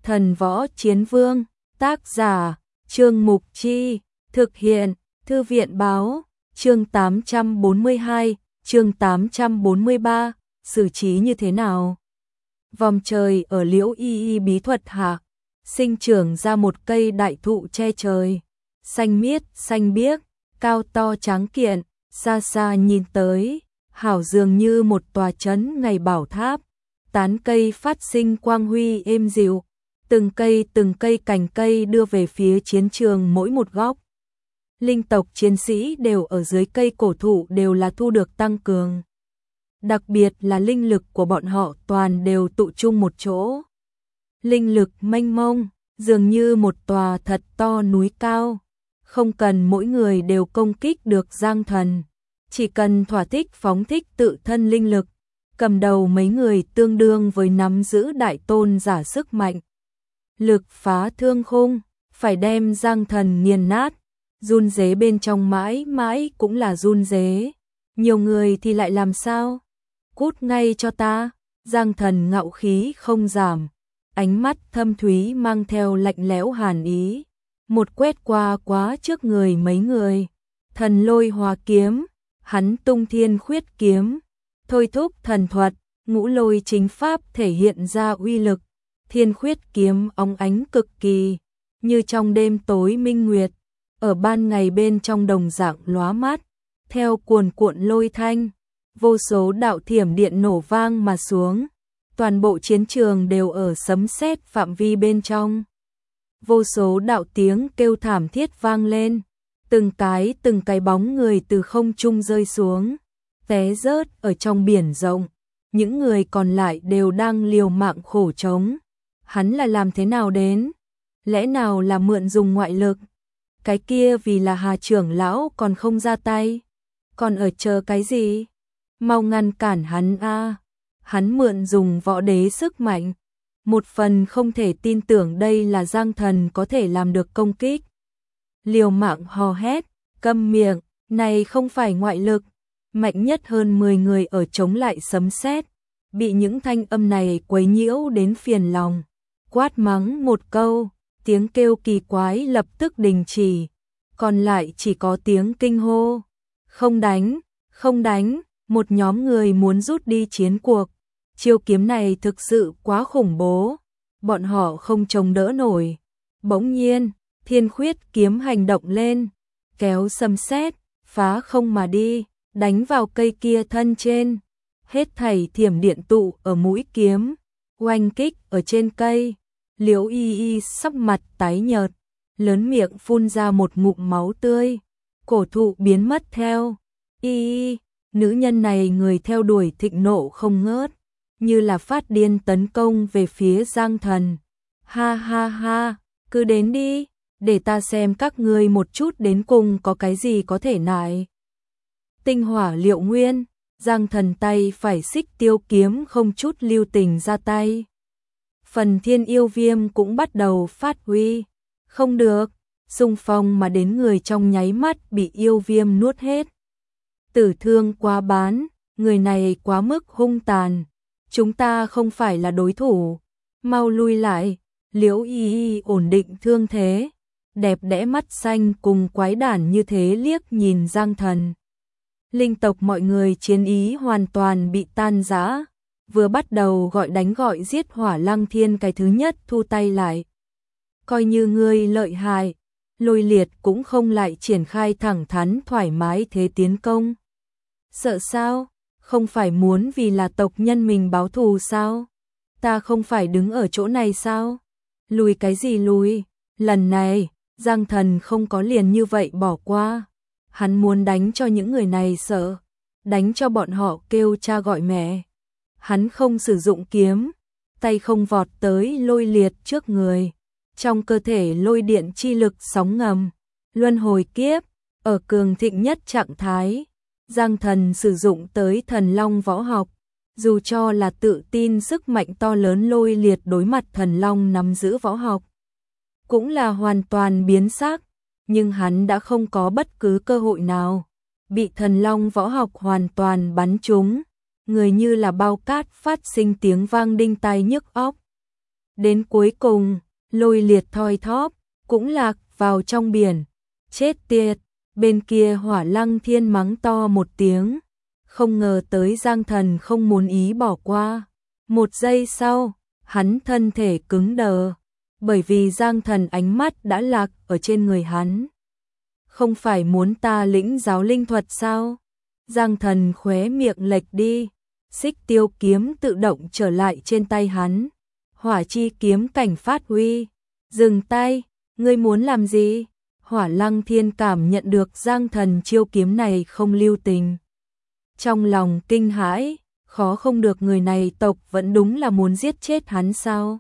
Thần võ chiến vương, tác giả, Trương Mục Chi, thực hiện, Thư viện báo, chương 842, chương 843, xử trí như thế nào? Vòng trời ở Liễu Y bí thuật hạ, sinh trưởng ra một cây đại thụ che trời, xanh miết, xanh biếc, cao to tráng kiện, xa xa nhìn tới, hảo dường như một tòa trấn ngày bảo tháp, tán cây phát sinh quang huy êm dịu, từng cây cành cây đưa về phía chiến trường mỗi một góc. Linh tộc chiến sĩ đều ở dưới cây cổ thụ đều là thu được tăng cường. Đặc biệt là linh lực của bọn họ toàn đều tụ chung một chỗ. Linh lực mênh mông, dường như một tòa thật to núi cao. Không cần mỗi người đều công kích được Giang Thần, chỉ cần thỏa thích phóng thích tự thân linh lực, cầm đầu mấy người tương đương với nắm giữ đại tôn giả sức mạnh. Lực phá thương khung, phải đem Giang Thần nghiền nát, run rế bên trong mãi mãi cũng là run rế. Nhiều người thì lại làm sao? Cút ngay cho ta, Giang Thần ngạo khí không giảm, ánh mắt thâm thúy mang theo lạnh lẽo hàn ý, một quét qua quá trước người mấy người. Thần lôi hòa kiếm, hắn tung thiên khuyết kiếm, thôi thúc thần thuật, ngũ lôi chính pháp thể hiện ra uy lực. Thiên khuyết kiếm óng ánh cực kỳ, như trong đêm tối minh nguyệt, ở ban ngày bên trong đồng dạng lóa mắt, theo cuồn cuộn lôi thanh, vô số đạo thiểm điện nổ vang mà xuống, toàn bộ chiến trường đều ở sấm sét phạm vi bên trong. Vô số đạo tiếng kêu thảm thiết vang lên, từng cái bóng người từ không trung rơi xuống, té rớt ở trong biển rộng, những người còn lại đều đang liều mạng khổ chống. Hắn là làm thế nào đến? Lẽ nào là mượn dùng ngoại lực? Cái kia vì là Hà trưởng lão còn không ra tay, còn ở chờ cái gì? Mau ngăn cản hắn a! Hắn mượn dùng võ đế sức mạnh, một phần không thể tin tưởng đây là Giang Thần có thể làm được công kích. Liều mạng hò hét, câm miệng, này không phải ngoại lực, mạnh nhất hơn 10 người ở chống lại sấm sét, bị những thanh âm này quấy nhiễu đến phiền lòng. Quát mắng một câu, tiếng kêu kỳ quái lập tức đình chỉ, còn lại chỉ có tiếng kinh hô. Không đánh, không đánh, một nhóm người muốn rút đi chiến cuộc. Chiêu kiếm này thực sự quá khủng bố, bọn họ không chống đỡ nổi. Bỗng nhiên, thiên khuyết kiếm hành động lên, kéo sấm sét, phá không mà đi, đánh vào cây kia thân trên. Hết thảy thiểm điện tụ ở mũi kiếm, oanh kích ở trên cây. Liễu Y sắc mặt tái nhợt, lớn miệng phun ra một ngụm máu tươi, cổ thụ biến mất theo. Y, nữ nhân này người theo đuổi thịnh nộ không ngớt, như là phát điên tấn công về phía Giang Thần. Ha ha ha, cứ đến đi, để ta xem các ngươi một chút đến cùng có cái gì có thể nại. Tinh hỏa liệu nguyên, Giang Thần tay phải xích tiêu kiếm không chút lưu tình ra tay. Phần thiên yêu viêm cũng bắt đầu phát huy. Không được, xung phong mà đến người trong nháy mắt bị yêu viêm nuốt hết. Tử thương quá bán, người này quá mức hung tàn. Chúng ta không phải là đối thủ. Mau lui lại, Liễu Y ổn định thương thế. Đẹp đẽ mắt xanh cùng quái đản như thế liếc nhìn Giang Thần. Linh tộc mọi người chiến ý hoàn toàn bị tan rã. Vừa bắt đầu gọi đánh gọi giết Hỏa Lăng Thiên cái thứ nhất thu tay lại. Coi như ngươi lợi hại, Lôi Liệt cũng không lại triển khai thẳng thắn thoải mái thế tiến công. Sợ sao? Không phải muốn vì là tộc nhân mình báo thù sao? Ta không phải đứng ở chỗ này sao? Lùi cái gì lùi? Lần này, Giang Thần không có liền như vậy bỏ qua. Hắn muốn đánh cho những người này sợ, đánh cho bọn họ kêu cha gọi mẹ. Hắn không sử dụng kiếm, tay không vọt tới Lôi Liệt trước người. Trong cơ thể lôi điện chi lực sóng ngầm, luân hồi kiếp, ở cường thịnh nhất trạng thái. Giang Thần sử dụng tới thần long võ học, dù cho là tự tin sức mạnh to lớn Lôi Liệt đối mặt thần long nắm giữ võ học, cũng là hoàn toàn biến sắc, nhưng hắn đã không có bất cứ cơ hội nào, bị thần long võ học hoàn toàn bắn trúng, người như là bao cát phát sinh tiếng vang đinh tai nhức óc. Đến cuối cùng, Lôi Liệt thoi thóp, cũng lạc vào trong biển. Chết tiệt, bên kia Hỏa Lăng Thiên mắng to một tiếng. Không ngờ tới Giang Thần không muốn ý bỏ qua. Một giây sau, hắn thân thể cứng đờ, bởi vì Giang Thần ánh mắt đã lạc ở trên người hắn. Không phải muốn ta lĩnh giáo linh thuật sao? Giang Thần khóe miệng lệch đi, Xích Tiêu kiếm tự động trở lại trên tay hắn. Hỏa chi kiếm cảnh phát huy. Dừng tay, ngươi muốn làm gì? Hỏa Lăng Thiên cảm nhận được Giang Thần chiêu kiếm này không lưu tình. Trong lòng kinh hãi, khó không được, người này tộc vẫn đúng là muốn giết chết hắn sao?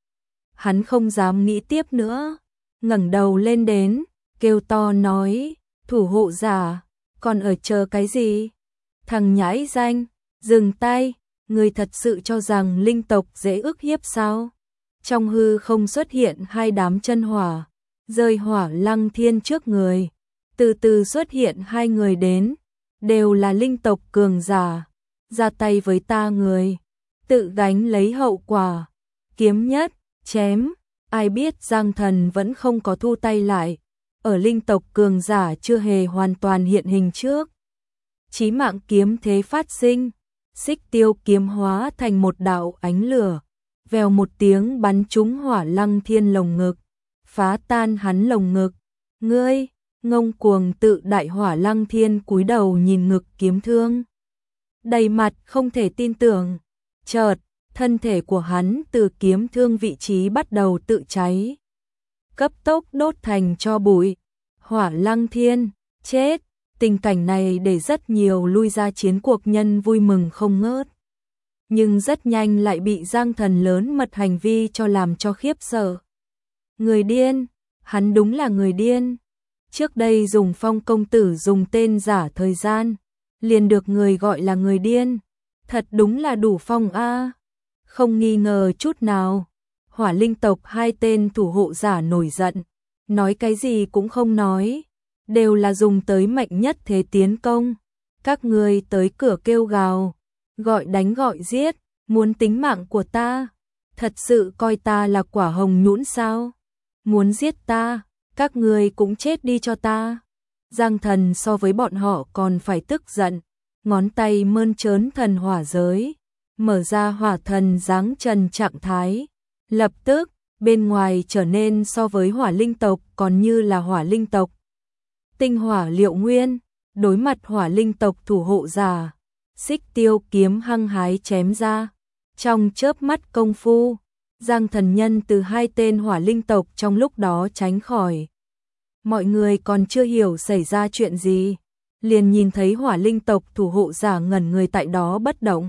Hắn không dám nghĩ tiếp nữa, ngẩng đầu lên đến, kêu to nói, thủ hộ giả, còn ở chờ cái gì? Thằng nhãi danh, dừng tay, ngươi thật sự cho rằng linh tộc dễ ức hiếp sao? Trong hư không xuất hiện hai đám chân hỏa, rơi Hỏa Lăng Thiên trước người, từ từ xuất hiện hai người đến, đều là linh tộc cường giả, ra tay với ta người, tự gánh lấy hậu quả, kiếm nhất, chém, ai biết Giang Thần vẫn không có thu tay lại, ở linh tộc cường giả chưa hề hoàn toàn hiện hình trước. Chí mạng kiếm thế phát sinh, Xích Tiêu kiếm hóa thành một đạo ánh lửa, vèo một tiếng bắn trúng Hỏa Lăng Thiên lồng ngực, phá tan hắn lồng ngực. Ngươi, ngông cuồng tự đại. Hỏa Lăng Thiên cúi đầu nhìn ngực kiếm thương, đầy mặt không thể tin tưởng. Chợt, thân thể của hắn từ kiếm thương vị trí bắt đầu tự cháy, cấp tốc đốt thành tro bụi. Hỏa Lăng Thiên, chết! Tình cảnh này để rất nhiều lui ra chiến cuộc nhân vui mừng không ngớt. Nhưng rất nhanh lại bị Giang Thần lớn mật hành vi cho làm cho khiếp sợ. Người điên, hắn đúng là người điên. Trước đây dùng Phong công tử dùng tên giả thời gian, liền được người gọi là người điên. Thật đúng là đủ phong a. Không nghi ngờ chút nào. Hỏa linh tộc hai tên thủ hộ giả nổi giận, nói cái gì cũng không nói, đều là dùng tới mạnh nhất thế tiến công. Các ngươi tới cửa kêu gào, gọi đánh gọi giết, muốn tính mạng của ta, thật sự coi ta là quả hồng nhũn sao? Muốn giết ta, các ngươi cũng chết đi cho ta. Giang Thần so với bọn họ còn phải tức giận, ngón tay mơn trớn thần hỏa giới, mở ra hỏa thần giáng trần trạng thái. Lập tức, bên ngoài trở nên so với hỏa linh tộc còn như là hỏa linh tộc. Tinh hỏa liệu nguyên, đối mặt hỏa linh tộc thủ hộ giả, Xích Tiêu kiếm hăng hái chém ra. Trong chớp mắt công phu, Giang Thần nhân từ hai tên hỏa linh tộc trong lúc đó tránh khỏi. Mọi người còn chưa hiểu xảy ra chuyện gì, liền nhìn thấy hỏa linh tộc thủ hộ giả ngẩn người tại đó bất động.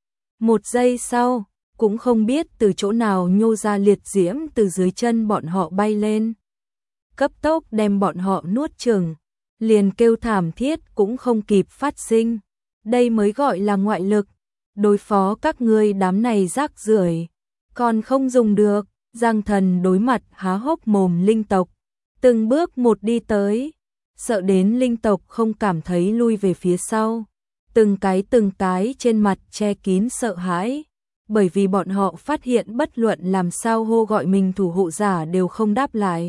Một giây sau, cũng không biết từ chỗ nào nhô ra liệt diễm từ dưới chân bọn họ bay lên, cấp tốc đem bọn họ nuốt chửng, liền kêu thảm thiết cũng không kịp phát sinh. Đây mới gọi là ngoại lực, đối phó các ngươi đám này rác rưởi, còn không dùng được. Giang Thần đối mặt há hốc mồm linh tộc, từng bước một đi tới, sợ đến linh tộc không cảm thấy lui về phía sau, từng cái trên mặt che kín sợ hãi, bởi vì bọn họ phát hiện bất luận làm sao hô gọi mình thủ hộ giả đều không đáp lại.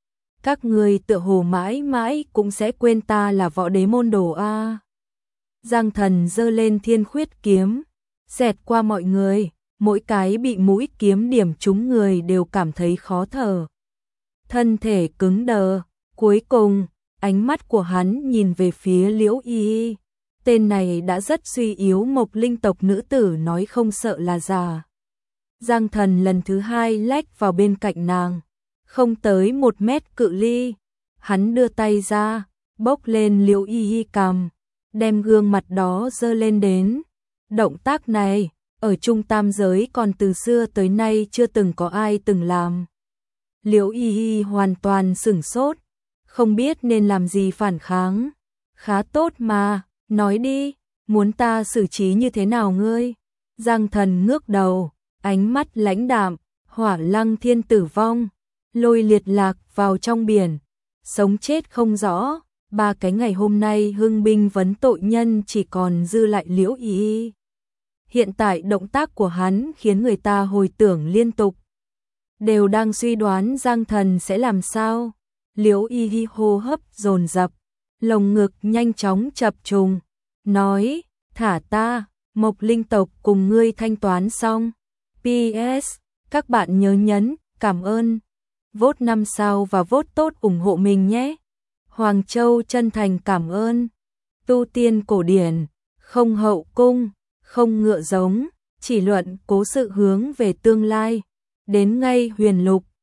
Các ngươi tựa hồ mãi mãi cũng sẽ quên ta là võ đế môn đồ a. Giang Thần giơ lên thiên khuyết kiếm, xẹt qua mọi người, mỗi cái bị mũi kiếm điểm trúng người đều cảm thấy khó thở, thân thể cứng đờ. Cuối cùng, ánh mắt của hắn nhìn về phía Liễu Y. Tên này đã rất suy yếu, mộc linh tộc nữ tử nói không sợ là già. Giang Thần lần thứ hai lách vào bên cạnh nàng, không tới 1 mét cự ly, hắn đưa tay ra, bốc lên Liễu Y cằm, đem gương mặt đó giơ lên đến. Động tác này, ở Trung Tam giới còn từ xưa tới nay chưa từng có ai từng làm. Liễu Y hoàn toàn sửng sốt, không biết nên làm gì phản kháng. Khá tốt mà, nói đi, muốn ta xử trí như thế nào ngươi? Giang Thần ngước đầu, ánh mắt lãnh đạm. Hỏa Lăng Thiên tử vong, Lôi Liệt lạc vào trong biển, sống chết không rõ. 3 cái ngày hôm nay hưng binh vấn tội nhân chỉ còn dư lại Liễu Y. Hiện tại động tác của hắn khiến người ta hồi tưởng liên tục. đều đang suy đoán Giang Thần sẽ làm sao. Liễu Y Hi hô hấp dồn dập, lồng ngực nhanh chóng chập trùng, nói, thả ta, Mộc Linh tộc cùng ngươi thanh toán xong. PS, các bạn nhớ nhấn, cảm ơn, vote 5 sao và vote tốt ủng hộ mình nhé. Hoàng Châu chân thành cảm ơn. Tu tiên cổ điển, không hậu cung, không ngựa giống, chỉ luận cố sự hướng về tương lai. Đến ngay huyền lục,